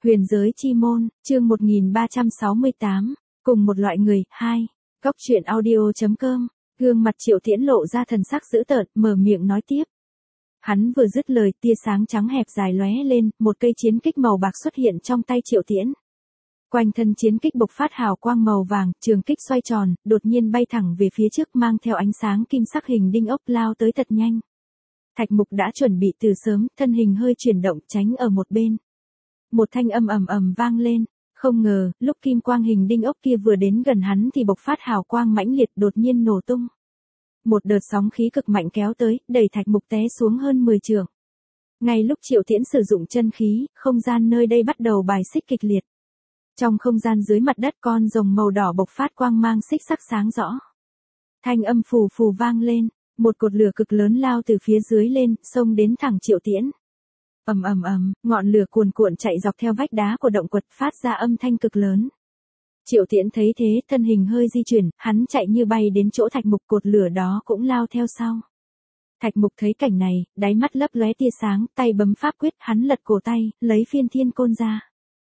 Huyền giới chi môn, chương 1368, cùng một loại người, 2. Góc truyện audio.com, gương mặt Triệu Tiễn lộ ra thần sắc dữ tợn, mở miệng nói tiếp. Hắn vừa dứt lời, tia sáng trắng hẹp dài lóe lên, một cây chiến kích màu bạc xuất hiện trong tay Triệu Tiễn. Quanh thân chiến kích bộc phát hào quang màu vàng, trường kích xoay tròn, đột nhiên bay thẳng về phía trước mang theo ánh sáng kim sắc hình đinh ốc lao tới thật nhanh. Thạch Mục đã chuẩn bị từ sớm, thân hình hơi chuyển động tránh ở một bên. Một thanh âm ầm ầm vang lên, không ngờ, lúc kim quang hình đinh ốc kia vừa đến gần hắn thì bộc phát hào quang mãnh liệt đột nhiên nổ tung. Một đợt sóng khí cực mạnh kéo tới, đẩy Thạch Mục té xuống hơn 10 trượng. Ngay lúc Triệu Tiễn sử dụng chân khí, không gian nơi đây bắt đầu bài xích kịch liệt. Trong không gian dưới mặt đất con rồng màu đỏ bộc phát quang mang xích sắc sáng rõ. Thanh âm phù phù vang lên, một cột lửa cực lớn lao từ phía dưới lên, xông đến thẳng Triệu Tiễn. Ầm ầm ầm, ngọn lửa cuồn cuộn chạy dọc theo vách đá của động quật phát ra âm thanh cực lớn. Triệu Tiễn thấy thế, thân hình hơi di chuyển, hắn chạy như bay đến chỗ Thạch Mục, cột lửa đó cũng lao theo sau. Thạch Mục thấy cảnh này, đáy mắt lấp lóe tia sáng, tay bấm pháp quyết, hắn lật cổ tay, lấy phiên thiên côn ra.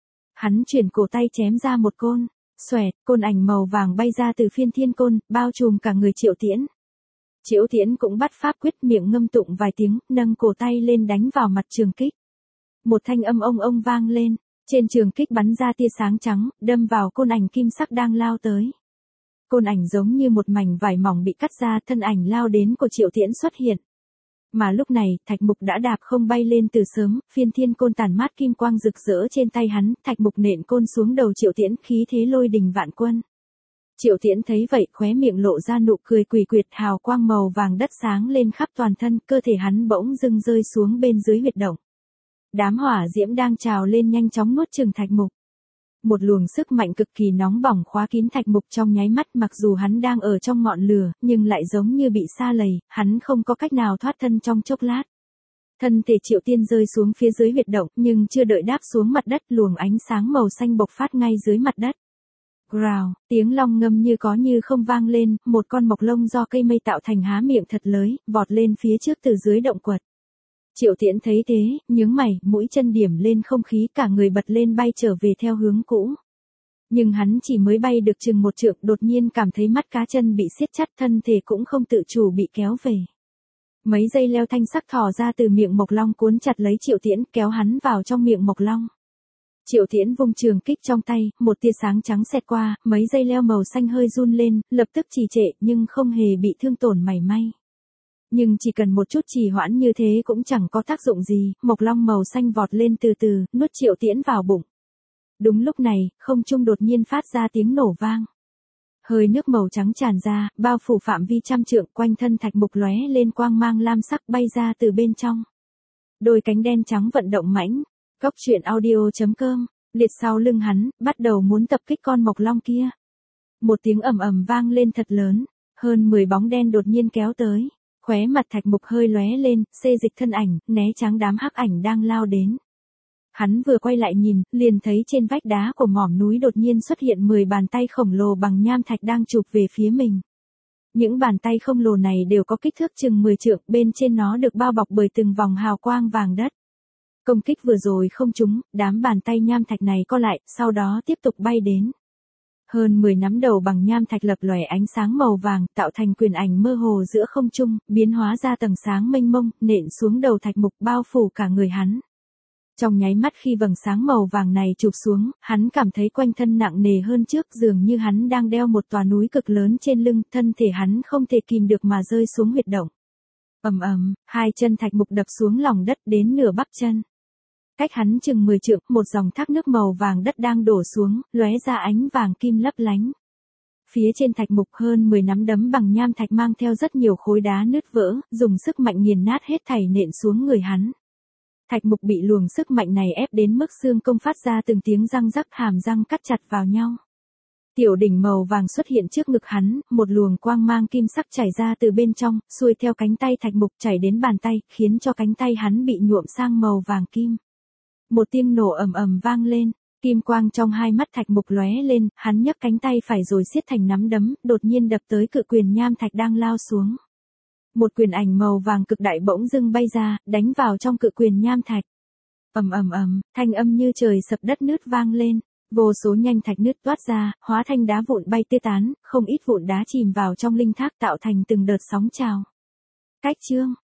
Hắn chuyển cổ tay chém ra một côn, xoẹt, côn ảnh màu vàng bay ra từ phiên thiên côn, bao trùm cả người Triệu Tiễn. Triệu Tiễn cũng bắt pháp quyết, miệng ngâm tụng vài tiếng, nâng cổ tay lên đánh vào mặt trường kích. Một thanh âm ông vang lên, trên trường kích bắn ra tia sáng trắng, đâm vào côn ảnh kim sắc đang lao tới. Côn ảnh giống như một mảnh vải mỏng bị cắt ra, thân ảnh lao đến của Triệu Tiễn xuất hiện. Mà lúc này, Thạch Mục đã đạp không bay lên từ sớm, phiên thiên côn tản mát kim quang rực rỡ trên tay hắn, Thạch Mục nện côn xuống đầu Triệu Tiễn, khí thế lôi đình vạn quân. Triệu Tiễn thấy vậy, khóe miệng lộ ra nụ cười quỷ quyệt, hào quang màu vàng đất sáng lên khắp toàn thân, cơ thể hắn bỗng dưng rơi xuống bên dưới huyệt động. Đám hỏa diễm đang trào lên nhanh chóng nuốt chửng Thạch Mục. Một luồng sức mạnh cực kỳ nóng bỏng khóa kín Thạch Mục trong nháy mắt, mặc dù hắn đang ở trong ngọn lửa, nhưng lại giống như bị sa lầy, hắn không có cách nào thoát thân trong chốc lát. Thân thể Triệu Tiễn rơi xuống phía dưới huyệt động, nhưng chưa đợi đáp xuống mặt đất, luồng ánh sáng màu xanh bộc phát ngay dưới mặt đất. Rào, tiếng long ngâm như có như không vang lên, một con mộc lông do cây mây tạo thành há miệng thật lới, vọt lên phía trước từ dưới động quật. Triệu Tiễn thấy thế, nhướng mày, mũi chân điểm lên không khí, cả người bật lên bay trở về theo hướng cũ. Nhưng hắn chỉ mới bay được chừng một trượng, đột nhiên cảm thấy mắt cá chân bị siết chặt, thân thể cũng không tự chủ bị kéo về. Mấy dây leo thanh sắc thò ra từ miệng mộc long cuốn chặt lấy Triệu Tiễn, kéo hắn vào trong miệng mộc long. Triệu Tiễn vung trường kích trong tay, một tia sáng trắng xẹt qua, mấy dây leo màu xanh hơi run lên, lập tức trì trệ, nhưng không hề bị thương tổn mảy may. Nhưng chỉ cần một chút trì hoãn như thế cũng chẳng có tác dụng gì, mộc long màu xanh vọt lên từ từ, nuốt Triệu Tiễn vào bụng. Đúng lúc này, không trung đột nhiên phát ra tiếng nổ vang. Hơi nước màu trắng tràn ra, bao phủ phạm vi trăm trượng, quanh thân Thạch Mục lóe lên quang mang lam sắc bay ra từ bên trong. Đôi cánh đen trắng vận động mãnh. Góc truyện audio.com, liệt sau lưng hắn, bắt đầu muốn tập kích con mộc long kia. Một tiếng ầm ầm vang lên thật lớn, hơn 10 bóng đen đột nhiên kéo tới. Khóe mặt Thạch Mục hơi lóe lên, xê dịch thân ảnh, né tránh đám hắc ảnh đang lao đến. Hắn vừa quay lại nhìn, liền thấy trên vách đá của mỏm núi đột nhiên xuất hiện 10 bàn tay khổng lồ bằng nham thạch đang chụp về phía mình. Những bàn tay khổng lồ này đều có kích thước chừng 10 trượng, bên trên nó được bao bọc bởi từng vòng hào quang vàng đất. Công kích vừa rồi không trúng, đám bàn tay nham thạch này co lại, sau đó tiếp tục bay đến. Hơn 10 nắm đầu bằng nham thạch lập lòe ánh sáng màu vàng, tạo thành quyền ảnh mơ hồ giữa không trung, biến hóa ra tầng sáng mênh mông, nện xuống đầu Thạch Mục, bao phủ cả người hắn. Trong nháy mắt khi vầng sáng màu vàng này chụp xuống, hắn cảm thấy quanh thân nặng nề hơn trước, dường như hắn đang đeo một tòa núi cực lớn trên lưng, thân thể hắn không thể kìm được mà rơi xuống huyệt động. Ầm ầm, hai chân Thạch Mục đập xuống lòng đất đến nửa bắp chân. Cách hắn chừng 10 trượng, một dòng thác nước màu vàng đất đang đổ xuống, lóe ra ánh vàng kim lấp lánh. Phía trên Thạch Mục hơn 10 nắm đấm bằng nham thạch mang theo rất nhiều khối đá nứt vỡ, dùng sức mạnh nghiền nát hết thảy nện xuống người hắn. Thạch Mục bị luồng sức mạnh này ép đến mức xương công phát ra từng tiếng răng rắc, hàm răng cắt chặt vào nhau. Tiểu đỉnh màu vàng xuất hiện trước ngực hắn, một luồng quang mang kim sắc chảy ra từ bên trong, xuôi theo cánh tay Thạch Mục chảy đến bàn tay, khiến cho cánh tay hắn bị nhuộm sang màu vàng kim. Một tiếng nổ ầm ầm vang lên, kim quang trong hai mắt Thạch Mục lóe lên, hắn nhấc cánh tay phải rồi siết thành nắm đấm, đột nhiên đập tới cự quyền nham thạch đang lao xuống. Một quyền ảnh màu vàng cực đại bỗng dưng bay ra, đánh vào trong cự quyền nham thạch. Thanh âm như trời sập đất nứt vang lên. Vô số nhanh thạch nứt toát ra, hóa thành đá vụn bay tê tán, không ít vụn đá chìm vào trong linh thác tạo thành từng đợt sóng trào. Cách chương